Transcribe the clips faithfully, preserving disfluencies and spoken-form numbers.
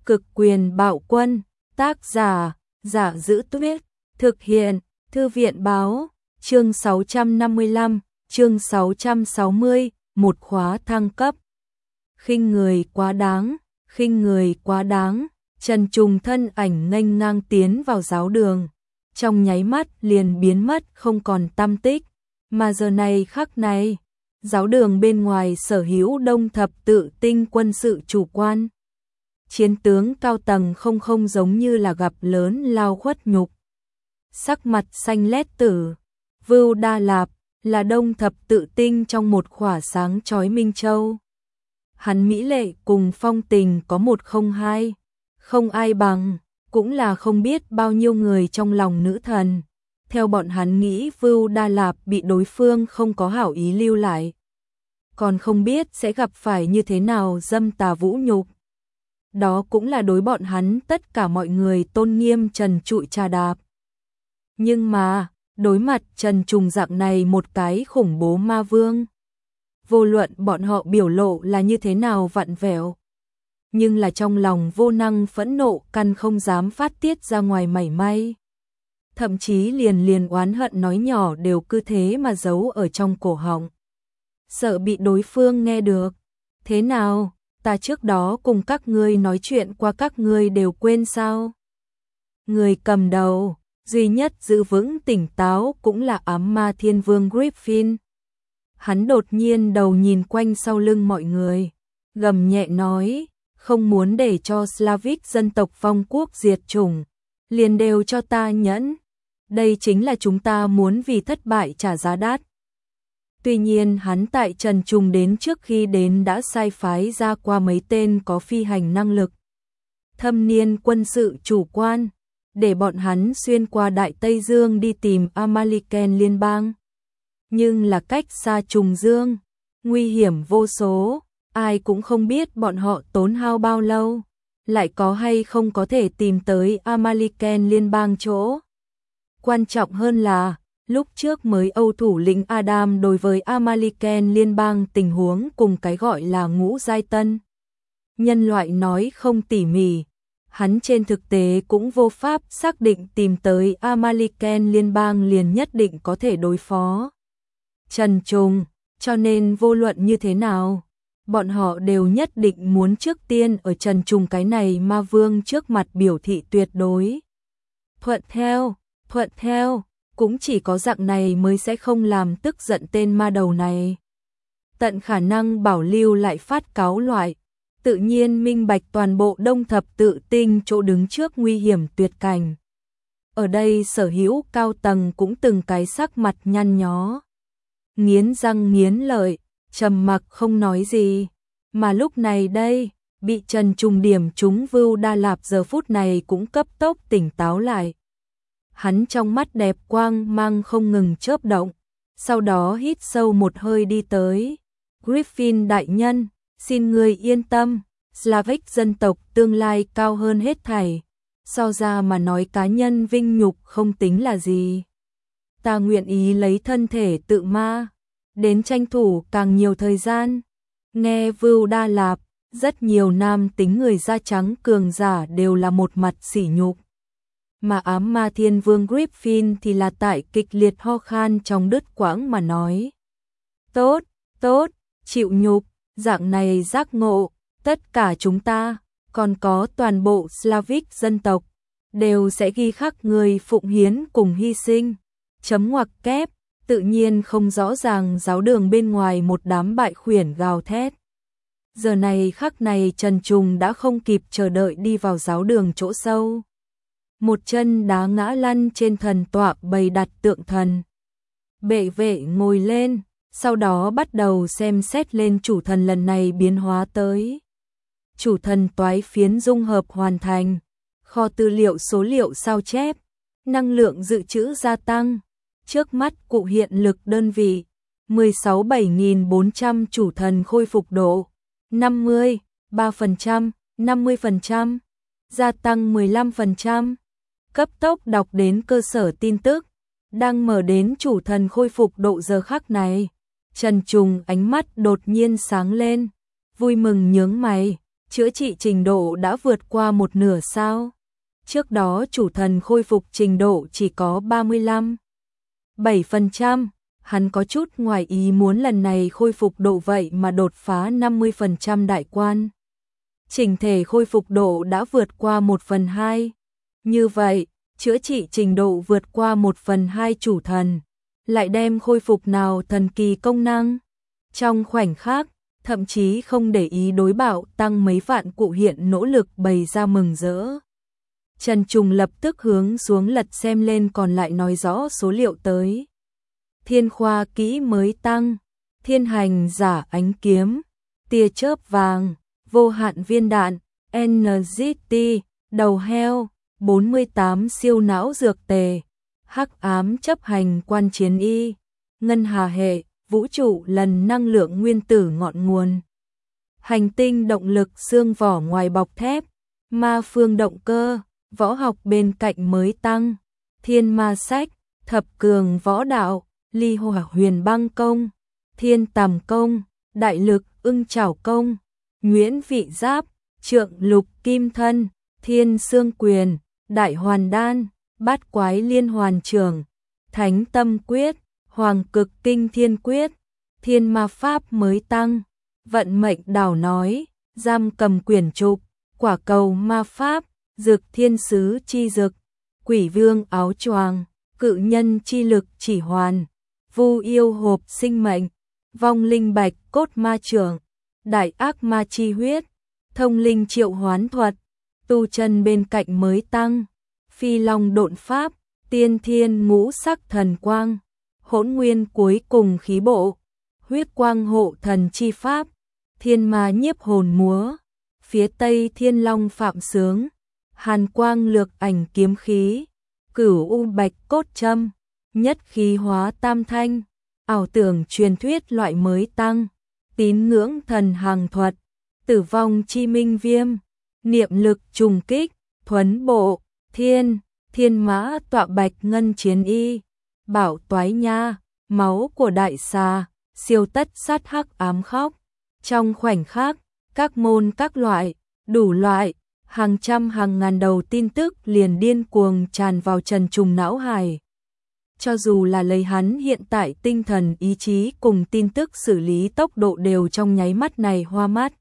Cực quyền bạo quân, tác giả, Giả Giữ Tuyết, thực hiện, Thư viện báo, chương sáu trăm năm mươi lăm, chương sáu trăm sáu mươi, một khóa thăng cấp. Khinh người quá đáng, khinh người quá đáng, Trần Trùng thân ảnh nghênh ngang tiến vào giáo đường, trong nháy mắt liền biến mất không còn tăm tích, mà giờ này khắc này, giáo đường bên ngoài sở hữu đông thập tự tinh quân sự chủ quan. Chiến tướng cao tầng không không giống như là gặp lớn lao khuất nhục. Sắc mặt xanh lét tử, Vưu Đa Lạp là đông thập tự tinh trong một khỏa sáng chói minh châu. Hắn mỹ lệ cùng phong tình có một không hai, không ai bằng, cũng là không biết bao nhiêu người trong lòng nữ thần. Theo bọn hắn nghĩ Vưu Đa Lạp bị đối phương không có hảo ý lưu lại. Còn không biết sẽ gặp phải như thế nào dâm tà vũ nhục. Đó cũng là đối bọn hắn tất cả mọi người tôn nghiêm trần trụi trà đạp. Nhưng mà, đối mặt Trần Trùng dạng này một cái khủng bố ma vương. Vô luận bọn họ biểu lộ là như thế nào vặn vẹo. Nhưng là trong lòng vô năng phẫn nộ căn không dám phát tiết ra ngoài mảy may. Thậm chí liền liền oán hận nói nhỏ đều cứ thế mà giấu ở trong cổ họng. Sợ bị đối phương nghe được. Thế nào, ta trước đó cùng các ngươi nói chuyện qua các ngươi đều quên sao? Người cầm đầu, duy nhất giữ vững tỉnh táo cũng là ám ma thiên vương Griffin. Hắn đột nhiên đầu nhìn quanh sau lưng mọi người, gầm nhẹ nói, không muốn để cho Slavic dân tộc vong quốc diệt chủng, liền đều cho ta nhẫn. Đây chính là chúng ta muốn vì thất bại trả giá đắt. Tuy nhiên hắn tại Trần Trùng đến trước khi đến đã sai phái ra qua mấy tên có phi hành năng lực. Thâm niên quân sự chủ quan, để bọn hắn xuyên qua Đại Tây Dương đi tìm Amaliken liên bang. Nhưng là cách xa Trùng Dương, nguy hiểm vô số, ai cũng không biết bọn họ tốn hao bao lâu, lại có hay không có thể tìm tới Amaliken liên bang chỗ. Quan trọng hơn là, lúc trước mới Âu thủ lĩnh Adam đối với Amaliken liên bang tình huống cùng cái gọi là ngũ giai tân. Nhân loại nói không tỉ mỉ, hắn trên thực tế cũng vô pháp xác định tìm tới Amaliken liên bang liền nhất định có thể đối phó Trần Trùng, cho nên vô luận như thế nào, bọn họ đều nhất định muốn trước tiên ở Trần Trùng cái này ma vương trước mặt biểu thị tuyệt đối. Thuận theo, thuận theo. Cũng chỉ có dạng này mới sẽ không làm tức giận tên ma đầu này. Tận khả năng bảo lưu lại phát cáo loại, tự nhiên minh bạch toàn bộ đông thập tự tinh chỗ đứng trước nguy hiểm tuyệt cảnh. Ở đây sở hữu cao tầng cũng từng cái sắc mặt nhăn nhó. Nghiến răng nghiến lợi, trầm mặc không nói gì. Mà lúc này đây, bị Trần Trùng điểm trúng Vưu Đa Lạp giờ phút này cũng cấp tốc tỉnh táo lại. Hắn trong mắt đẹp quang mang không ngừng chớp động, sau đó hít sâu một hơi đi tới. Griffin đại nhân, xin người yên tâm, Slavic dân tộc tương lai cao hơn hết thảy. So ra mà nói cá nhân vinh nhục không tính là gì. Ta nguyện ý lấy thân thể tự ma, đến tranh thủ càng nhiều thời gian. Nghe Vưu Đa Lạp, rất nhiều nam tính người da trắng cường giả đều là một mặt sỉ nhục. Mà ám ma thiên vương Griffin thì là tại kịch liệt ho khan trong đứt quãng mà nói. Tốt, tốt, chịu nhục, dạng này giác ngộ, tất cả chúng ta, còn có toàn bộ Slavic dân tộc, đều sẽ ghi khắc người phụng hiến cùng hy sinh. Chấm ngoặc kép, tự nhiên không rõ ràng giáo đường bên ngoài một đám bại khuyển gào thét. Giờ này khắc này Trần Trùng đã không kịp chờ đợi đi vào giáo đường chỗ sâu. Một chân đá ngã lăn trên thần tọa bày đặt tượng thần. Bệ vệ ngồi lên, sau đó bắt đầu xem xét lên chủ thần lần này biến hóa tới. Chủ thần toái phiến dung hợp hoàn thành, kho tư liệu số liệu sao chép, năng lượng dự trữ gia tăng. Trước mắt cụ hiện lực đơn vị, mười sáu bảy nghìn bốn trăm chủ thần khôi phục độ, năm mươi, ba phần trăm, năm mươi phần trăm, gia tăng mười lăm phần trăm. Cấp tốc đọc đến cơ sở tin tức, đang mở đến chủ thần khôi phục độ giờ khắc này. Trần Trùng ánh mắt đột nhiên sáng lên, vui mừng nhướng mày, chữa trị trình độ đã vượt qua một nửa sao? Trước đó chủ thần khôi phục trình độ chỉ có ba mươi lăm phẩy bảy phần trăm, hắn có chút ngoài ý muốn lần này khôi phục độ vậy mà đột phá năm mươi phần trăm đại quan. Chỉnh thể khôi phục độ đã vượt qua một phần hai. Như vậy, chữa trị trình độ vượt qua một phần hai chủ thần, lại đem khôi phục nào thần kỳ công năng. Trong khoảnh khắc, thậm chí không để ý đối bạo tăng mấy vạn cụ hiện nỗ lực bày ra mừng rỡ. Trần Trùng lập tức hướng xuống lật xem lên còn lại nói rõ số liệu tới. Thiên khoa kỹ mới tăng, thiên hành giả ánh kiếm, tia chớp vàng, vô hạn viên đạn, en giê tê, đầu heo, bốn mươi tám siêu não dược tề, hắc ám chấp hành quan chiến y, ngân hà hệ, vũ trụ lần năng lượng nguyên tử ngọn nguồn. Hành tinh động lực xương vỏ ngoài bọc thép, ma phương động cơ, võ học bên cạnh mới tăng, thiên ma sách, thập cường võ đạo, ly hỏa huyền băng công, thiên tầm công, đại lực ưng chảo công, nguyễn vị giáp, trượng lục kim thân, thiên xương quyền, đại hoàn đan, bát quái liên hoàn trường, thánh tâm quyết, hoàng cực kinh thiên quyết, thiên ma pháp mới tăng, vận mệnh đảo nói, giam cầm quyển trục, quả cầu ma pháp, dược thiên sứ chi dực, quỷ vương áo choàng, cự nhân chi lực chỉ hoàn, vu yêu hộp sinh mệnh, vong linh bạch cốt ma trưởng, đại ác ma chi huyết, thông linh triệu hoán thuật, tu chân bên cạnh mới tăng, phi long độn pháp, tiên thiên ngũ sắc thần quang, hỗn nguyên cuối cùng khí bộ, huyết quang hộ thần chi pháp, thiên ma nhiếp hồn múa, phía tây thiên long phạm sướng, hàn quang lược ảnh kiếm khí, cửu u bạch cốt châm, nhất khí hóa tam thanh, ảo tưởng truyền thuyết loại mới tăng, tín ngưỡng thần hàng thuật, tử vong chi minh viêm, niệm lực trùng kích, thuấn bộ, thiên, thiên mã tọa bạch ngân chiến y, bảo toái nha, máu của đại xà, siêu tất sát hắc ám khóc. Trong khoảnh khắc, các môn các loại, đủ loại, hàng trăm hàng ngàn đầu tin tức liền điên cuồng tràn vào Trần Trùng não hải. Cho dù là lấy hắn hiện tại tinh thần ý chí cùng tin tức xử lý tốc độ đều trong nháy mắt này hoa mắt.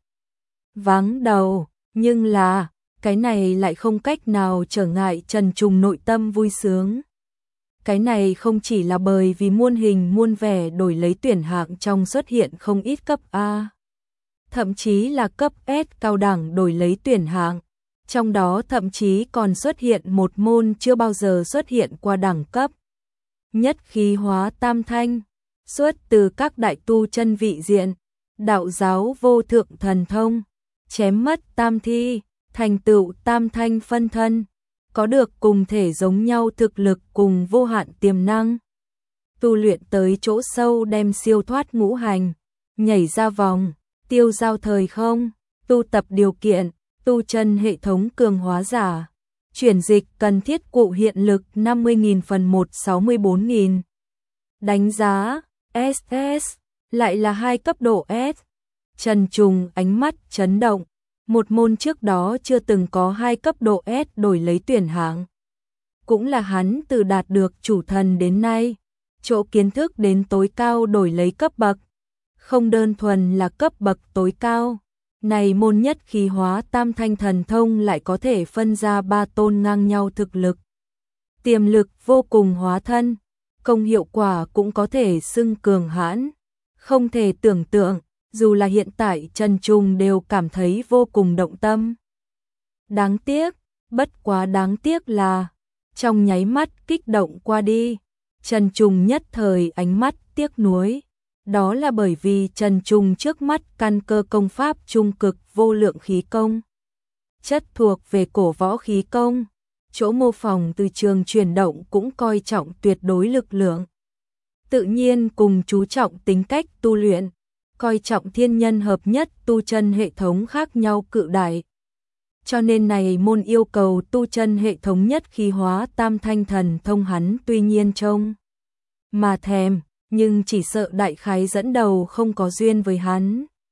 Váng đầu, nhưng là, cái này lại không cách nào trở ngại Trần Trùng nội tâm vui sướng. Cái này không chỉ là bởi vì muôn hình muôn vẻ đổi lấy tuyển hạng trong xuất hiện không ít cấp A. Thậm chí là cấp S cao đẳng đổi lấy tuyển hạng. Trong đó thậm chí còn xuất hiện một môn chưa bao giờ xuất hiện qua đẳng cấp. Nhất khí hóa tam thanh, xuất từ các đại tu chân vị diện, đạo giáo vô thượng thần thông, chém mất tam thi, thành tựu tam thanh phân thân, có được cùng thể giống nhau thực lực cùng vô hạn tiềm năng. Tu luyện tới chỗ sâu đem siêu thoát ngũ hành, nhảy ra vòng, tiêu giao thời không, tu tập điều kiện, tu chân hệ thống cường hóa giả. Chuyển dịch cần thiết cụ hiện lực năm mươi nghìn phần một sáu mươi bốn nghìn. Đánh giá ét ét lại là hai cấp độ S. Trần Trùng ánh mắt chấn động, một môn trước đó chưa từng có hai cấp độ S đổi lấy tuyển hạng. Cũng là hắn từ đạt được chủ thần đến nay, chỗ kiến thức đến tối cao đổi lấy cấp bậc, không đơn thuần là cấp bậc tối cao. Này môn nhất khí hóa tam thanh thần thông lại có thể phân ra ba tôn ngang nhau thực lực. Tiềm lực vô cùng hóa thân, công hiệu quả cũng có thể xưng cường hãn. Không thể tưởng tượng, dù là hiện tại Trần Trùng đều cảm thấy vô cùng động tâm. Đáng tiếc, bất quá đáng tiếc là, trong nháy mắt kích động qua đi, Trần Trùng nhất thời ánh mắt tiếc nuối. Đó là bởi vì Trần Trùng trước mắt căn cơ công pháp trung cực vô lượng khí công. Chất thuộc về cổ võ khí công, chỗ mô phỏng từ trường chuyển động cũng coi trọng tuyệt đối lực lượng. Tự nhiên cùng chú trọng tính cách tu luyện, coi trọng thiên nhân hợp nhất tu chân hệ thống khác nhau cự đại. Cho nên này môn yêu cầu tu chân hệ thống nhất khí hóa tam thanh thần thông hắn tuy nhiên trông mà thèm, nhưng chỉ sợ đại khái dẫn đầu không có duyên với hắn.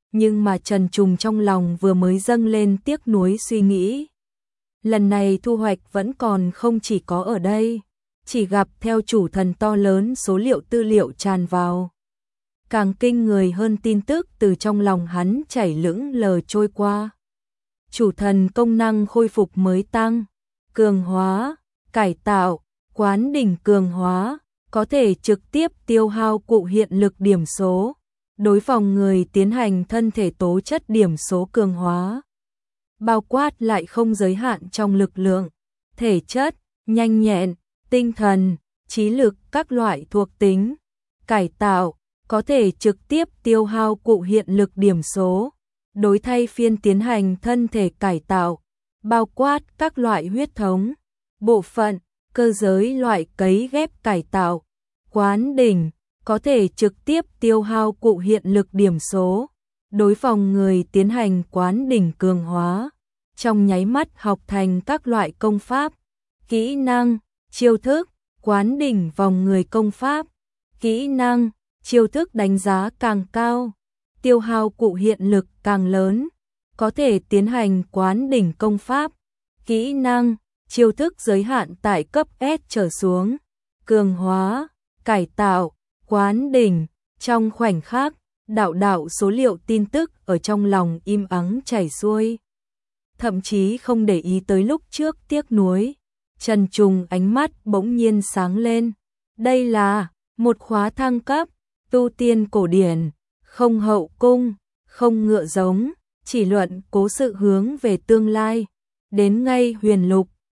Nhưng mà Trần Trùng trong lòng vừa mới dâng lên tiếc nuối suy nghĩ. Lần này thu hoạch vẫn còn không chỉ có ở đây, chỉ gặp theo chủ thần to lớn số liệu tư liệu tràn vào. Càng kinh người hơn tin tức từ trong lòng hắn chảy lững lờ trôi qua. Chủ thần công năng khôi phục mới tăng, cường hóa, cải tạo, quán đỉnh cường hóa, có thể trực tiếp tiêu hao cụ hiện lực điểm số, đối phòng người tiến hành thân thể tố chất điểm số cường hóa. Bao quát lại không giới hạn trong lực lượng, thể chất, nhanh nhẹn, tinh thần, trí lực các loại thuộc tính. Cải tạo, có thể trực tiếp tiêu hao cụ hiện lực điểm số, đối thay phiên tiến hành thân thể cải tạo, bao quát các loại huyết thống, bộ phận, cơ giới loại cấy ghép cải tạo. Quán đỉnh, có thể trực tiếp tiêu hao cụ hiện lực điểm số, đối phòng người tiến hành quán đỉnh cường hóa, trong nháy mắt học thành các loại công pháp, kỹ năng, chiêu thức. Quán đỉnh vòng người công pháp, kỹ năng, chiêu thức đánh giá càng cao, tiêu hao cụ hiện lực càng lớn, có thể tiến hành quán đỉnh công pháp, kỹ năng, chiêu thức giới hạn tại cấp S trở xuống, cường hóa, cải tạo, quán đỉnh. Trong khoảnh khắc, đạo đạo số liệu tin tức ở trong lòng im ắng chảy xuôi. Thậm chí không để ý tới lúc trước tiếc nuối. Trần Trùng ánh mắt bỗng nhiên sáng lên. Đây là một khóa thăng cấp, tu tiên cổ điển, không hậu cung, không ngựa giống, chỉ luận cố sự hướng về tương lai. Đến ngay huyền lục,